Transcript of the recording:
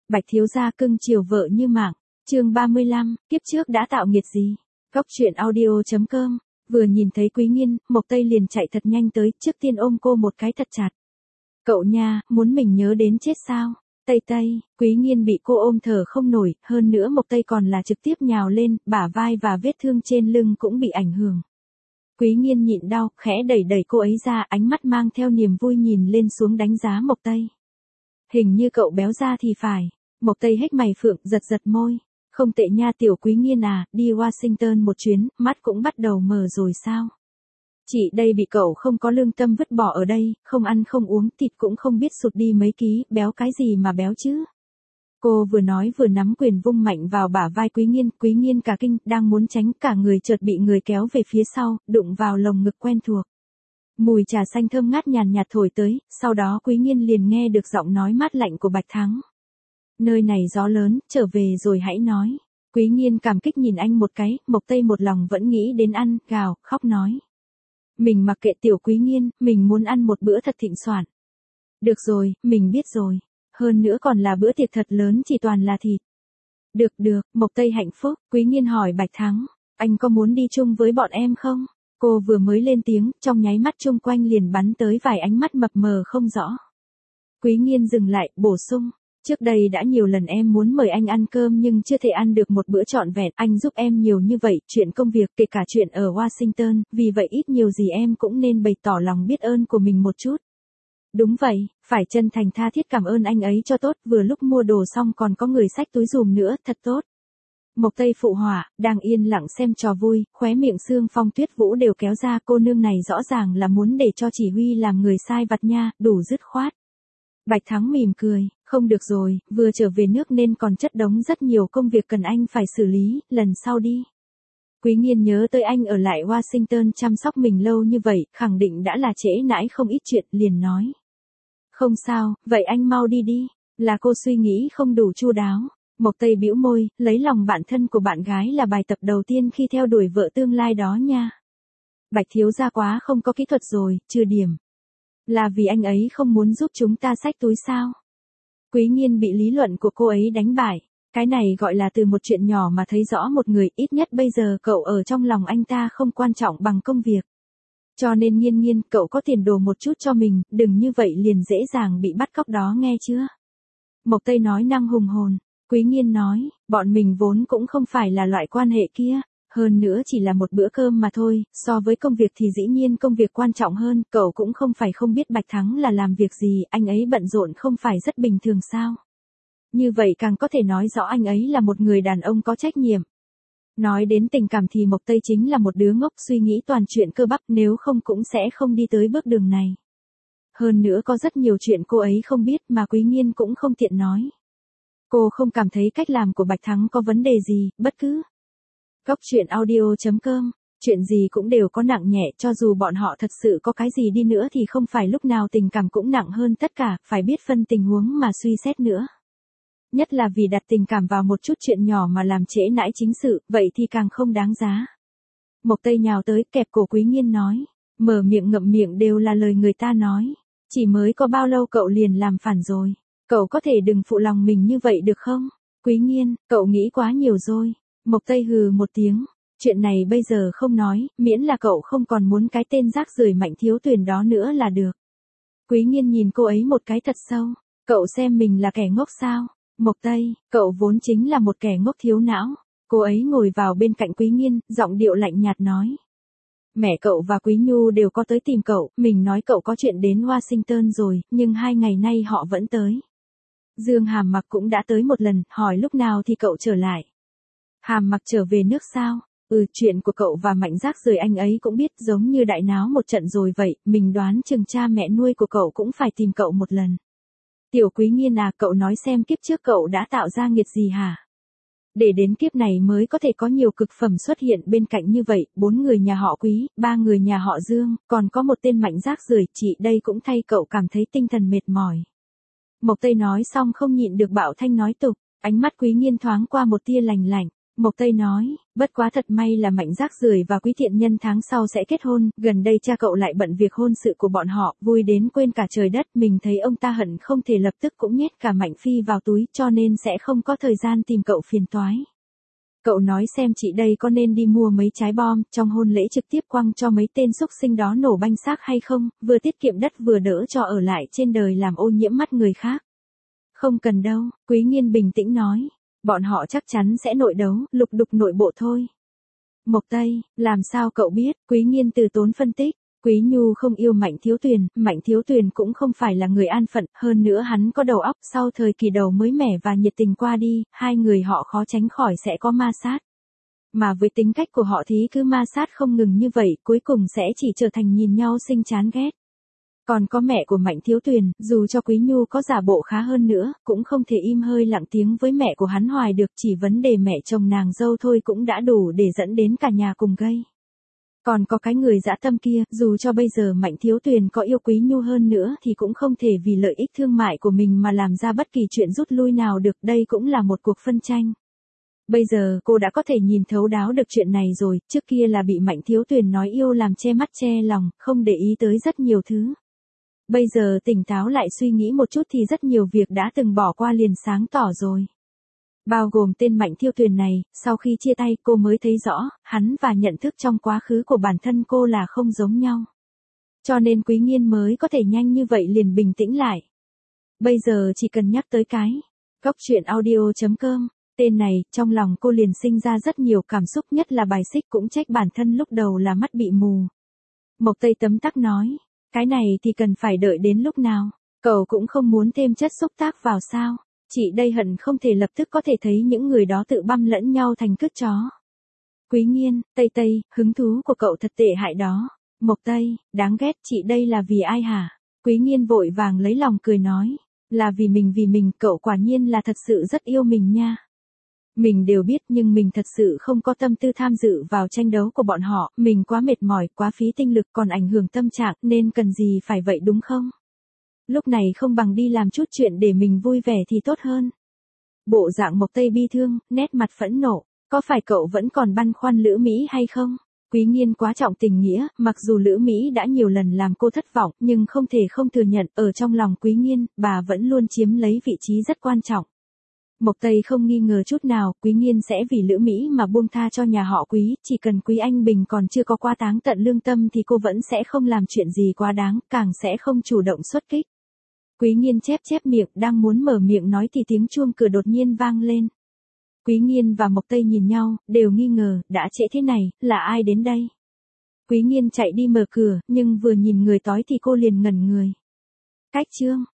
Bạch thiếu gia cưng chiều vợ như mạng. Chương 35, kiếp trước đã tạo nghiệt gì? Góc truyện audio.com. Vừa nhìn thấy Quý Nghiên, Mộc Tây liền chạy thật nhanh tới, trước tiên ôm cô một cái thật chặt. Cậu nha, muốn mình nhớ đến chết sao? Tây Tây, Quý Nghiên bị cô ôm thở không nổi, hơn nữa Mộc Tây còn là trực tiếp nhào lên, bả vai và vết thương trên lưng cũng bị ảnh hưởng. Quý Nghiên nhịn đau, khẽ đẩy đẩy cô ấy ra, ánh mắt mang theo niềm vui nhìn lên xuống đánh giá Mộc Tây. Hình như cậu béo ra thì phải. Mộc Tây hếch mày phượng, giật giật môi. Không tệ nha tiểu Quý Nghiên à, đi Washington một chuyến, mắt cũng bắt đầu mờ rồi sao? Chị đây bị cậu không có lương tâm vứt bỏ ở đây, không ăn không uống, thịt cũng không biết sụt đi mấy ký, béo cái gì mà béo chứ? Cô vừa nói vừa nắm quyền vung mạnh vào bả vai Quý Nghiên cả kinh, đang muốn tránh, cả người chợt bị người kéo về phía sau, đụng vào lồng ngực quen thuộc. Mùi trà xanh thơm ngát nhàn nhạt thổi tới, sau đó Quý Nghiên liền nghe được giọng nói mát lạnh của Bạch Thắng. Nơi này gió lớn, trở về rồi hãy nói. Quý Nghiên cảm kích nhìn anh một cái, Mộc Tây một lòng vẫn nghĩ đến ăn, gào, khóc nói. Mình mặc kệ tiểu Quý Nghiên, mình muốn ăn một bữa thật thịnh soạn. Được rồi, mình biết rồi. Hơn nữa còn là bữa tiệc thật lớn chỉ toàn là thịt. Được, Mộc Tây hạnh phúc, Quý Nghiên hỏi Bạch Thắng, anh có muốn đi chung với bọn em không? Cô vừa mới lên tiếng, trong nháy mắt chung quanh liền bắn tới vài ánh mắt mập mờ không rõ. Quý Nghiên dừng lại, bổ sung. Trước đây đã nhiều lần em muốn mời anh ăn cơm nhưng chưa thể ăn được một bữa trọn vẹn. Anh giúp em nhiều như vậy, chuyện công việc, kể cả chuyện ở Washington, vì vậy ít nhiều gì em cũng nên bày tỏ lòng biết ơn của mình một chút. Đúng vậy, phải chân thành tha thiết cảm ơn anh ấy cho tốt, vừa lúc mua đồ xong còn có người xách túi giùm nữa, thật tốt. Mộc Tây phụ họa, đang yên lặng xem trò vui, khóe miệng Sương Phong Tuyết Vũ đều kéo ra, cô nương này rõ ràng là muốn để cho chỉ huy làm người sai vặt nha, đủ dứt khoát. Bạch Thắng mỉm cười, không được rồi, vừa trở về nước nên còn chất đống rất nhiều công việc cần anh phải xử lý, lần sau đi. Quý Nghiên nhớ tới anh ở lại Washington chăm sóc mình lâu như vậy, khẳng định đã là trễ nãi không ít chuyện, liền nói. Không sao, vậy anh mau đi đi, là cô suy nghĩ không đủ chu đáo. Mộc Tây bĩu môi, lấy lòng bạn thân của bạn gái là bài tập đầu tiên khi theo đuổi vợ tương lai đó nha. Bạch thiếu gia quá không có kỹ thuật rồi, trừ điểm. Là vì anh ấy không muốn giúp chúng ta xách túi sao? Quý Nghiên bị lý luận của cô ấy đánh bại. Cái này gọi là từ một chuyện nhỏ mà thấy rõ một người, ít nhất bây giờ cậu ở trong lòng anh ta không quan trọng bằng công việc. Cho nên Nghiên, cậu có tiền đồ một chút cho mình, đừng như vậy liền dễ dàng bị bắt cóc đó nghe chưa? Mộc Tây nói năng hùng hồn. Quý Nghiên nói, bọn mình vốn cũng không phải là loại quan hệ kia. Hơn nữa chỉ là một bữa cơm mà thôi, so với công việc thì dĩ nhiên công việc quan trọng hơn, cậu cũng không phải không biết Bạch Thắng là làm việc gì, anh ấy bận rộn không phải rất bình thường sao. Như vậy càng có thể nói rõ anh ấy là một người đàn ông có trách nhiệm. Nói đến tình cảm thì Mộc Tây chính là một đứa ngốc suy nghĩ toàn chuyện cơ bắp, nếu không cũng sẽ không đi tới bước đường này. Hơn nữa có rất nhiều chuyện cô ấy không biết mà Quý Nghiên cũng không tiện nói. Cô không cảm thấy cách làm của Bạch Thắng có vấn đề gì, bất cứ. Góc truyện audio.com, chuyện gì cũng đều có nặng nhẹ, cho dù bọn họ thật sự có cái gì đi nữa thì không phải lúc nào tình cảm cũng nặng hơn tất cả, phải biết phân tình huống mà suy xét nữa. Nhất là vì đặt tình cảm vào một chút chuyện nhỏ mà làm trễ nãi chính sự, vậy thì càng không đáng giá. Mộc Tây nhào tới kẹp cổ Quý Nghiên nói, mở miệng ngậm miệng đều là lời người ta nói. Chỉ mới có bao lâu cậu liền làm phản rồi, cậu có thể đừng phụ lòng mình như vậy được không? Quý Nghiên, cậu nghĩ quá nhiều rồi. Mộc Tây hừ một tiếng, chuyện này bây giờ không nói, miễn là cậu không còn muốn cái tên rác rưởi Mạnh Thiếu Tuyền đó nữa là được. Quý Nghiên nhìn cô ấy một cái thật sâu, cậu xem mình là kẻ ngốc sao? Mộc Tây, cậu vốn chính là một kẻ ngốc thiếu não. Cô ấy ngồi vào bên cạnh Quý Nghiên, giọng điệu lạnh nhạt nói. Mẹ cậu và Quý Nhu đều có tới tìm cậu, mình nói cậu có chuyện đến Washington rồi, nhưng 2 ngày nay họ vẫn tới. Dương Hàm Mặc cũng đã tới một lần, hỏi lúc nào thì cậu trở lại. Hàm Mặc trở về nước sao? Chuyện của cậu và Mạnh rác rời anh ấy cũng biết, giống như đại náo một trận rồi vậy, mình đoán chừng cha mẹ nuôi của cậu cũng phải tìm cậu một lần. Tiểu Quý Nghiên à, cậu nói xem kiếp trước cậu đã tạo ra nghiệt gì hả? Để đến kiếp này mới có thể có nhiều cực phẩm xuất hiện bên cạnh như vậy, 4 người nhà họ Quý, 3 người nhà họ Dương, còn có một tên Mạnh rác rưởi, chị đây cũng thay cậu cảm thấy tinh thần mệt mỏi. Mộc Tây nói xong không nhịn được bạo thanh nói tục, ánh mắt Quý Nghiên thoáng qua một tia lạnh lạnh. Mộc Tây nói, bất quá thật may là Mạnh rác rưởi và Quý Thiện Nhân tháng sau sẽ kết hôn, gần đây cha cậu lại bận việc hôn sự của bọn họ, vui đến quên cả trời đất, mình thấy ông ta hận không thể lập tức cũng nhét cả Mạnh Phi vào túi cho nên sẽ không có thời gian tìm cậu phiền toái. Cậu nói xem chị đây có nên đi mua mấy trái bom, trong hôn lễ trực tiếp quăng cho mấy tên xúc sinh đó nổ banh xác hay không, vừa tiết kiệm đất vừa đỡ cho ở lại trên đời làm ô nhiễm mắt người khác. Không cần đâu, Quý Nghiên bình tĩnh nói. Bọn họ chắc chắn sẽ nội đấu, lục đục nội bộ thôi. Mộc Tây, làm sao cậu biết, Quý Nghiên từ tốn phân tích. Quý Nhu không yêu Mạnh Thiếu Tuyền cũng không phải là người an phận, hơn nữa hắn có đầu óc, sau thời kỳ đầu mới mẻ và nhiệt tình qua đi, hai người họ khó tránh khỏi sẽ có ma sát. Mà với tính cách của họ thì cứ ma sát không ngừng như vậy, cuối cùng sẽ chỉ trở thành nhìn nhau sinh chán ghét. Còn có mẹ của Mạnh Thiếu Tuyền, dù cho Quý Nhu có giả bộ khá hơn nữa, cũng không thể im hơi lặng tiếng với mẹ của hắn hoài được, chỉ vấn đề mẹ chồng nàng dâu thôi cũng đã đủ để dẫn đến cả nhà cùng gây. Còn có cái người dã tâm kia, dù cho bây giờ Mạnh Thiếu Tuyền có yêu Quý Nhu hơn nữa thì cũng không thể vì lợi ích thương mại của mình mà làm ra bất kỳ chuyện rút lui nào được, đây cũng là một cuộc phân tranh. Bây giờ cô đã có thể nhìn thấu đáo được chuyện này rồi, trước kia là bị Mạnh Thiếu Tuyền nói yêu làm che mắt che lòng, không để ý tới rất nhiều thứ. Bây giờ tỉnh táo lại suy nghĩ một chút thì rất nhiều việc đã từng bỏ qua liền sáng tỏ rồi. Bao gồm tên Mạnh Thiếu Tuyền này, sau khi chia tay cô mới thấy rõ, hắn và nhận thức trong quá khứ của bản thân cô là không giống nhau. Cho nên Quý Nghiên mới có thể nhanh như vậy liền bình tĩnh lại. Bây giờ chỉ cần nhắc tới cái góc truyện audio.com, tên này, trong lòng cô liền sinh ra rất nhiều cảm xúc, nhất là bài xích, cũng trách bản thân lúc đầu là mắt bị mù. Mộc Tây tấm tắc nói, cái này thì cần phải đợi đến lúc nào, cậu cũng không muốn thêm chất xúc tác vào sao, chị đây hận không thể lập tức có thể thấy những người đó tự băm lẫn nhau thành cứt chó. Quý Nghiên, Tây, hứng thú của cậu thật tệ hại đó. Mộc Tây, đáng ghét, chị đây là vì ai hả? Quý Nghiên vội vàng lấy lòng cười nói, là vì mình, cậu quả nhiên là thật sự rất yêu mình nha. Mình đều biết nhưng mình thật sự không có tâm tư tham dự vào tranh đấu của bọn họ, mình quá mệt mỏi, quá phí tinh lực còn ảnh hưởng tâm trạng nên cần gì phải vậy đúng không? Lúc này không bằng đi làm chút chuyện để mình vui vẻ thì tốt hơn. Bộ dạng Mộc Tây bi thương, nét mặt phẫn nộ, có phải cậu vẫn còn băn khoăn Lữ Mỹ hay không? Quý Nghiên quá trọng tình nghĩa, mặc dù Lữ Mỹ đã nhiều lần làm cô thất vọng nhưng không thể không thừa nhận ở trong lòng Quý Nghiên, bà vẫn luôn chiếm lấy vị trí rất quan trọng. Mộc Tây không nghi ngờ chút nào, Quý Nghiên sẽ vì Lữ Mỹ mà buông tha cho nhà họ Quý, chỉ cần Quý Anh Bình còn chưa có qua táng tận lương tâm thì cô vẫn sẽ không làm chuyện gì quá đáng, càng sẽ không chủ động xuất kích. Quý Nghiên chép miệng, đang muốn mở miệng nói thì tiếng chuông cửa đột nhiên vang lên. Quý Nghiên và Mộc Tây nhìn nhau, đều nghi ngờ, đã trễ thế này, là ai đến đây? Quý Nghiên chạy đi mở cửa, nhưng vừa nhìn người tối thì cô liền ngẩn người. Cách chương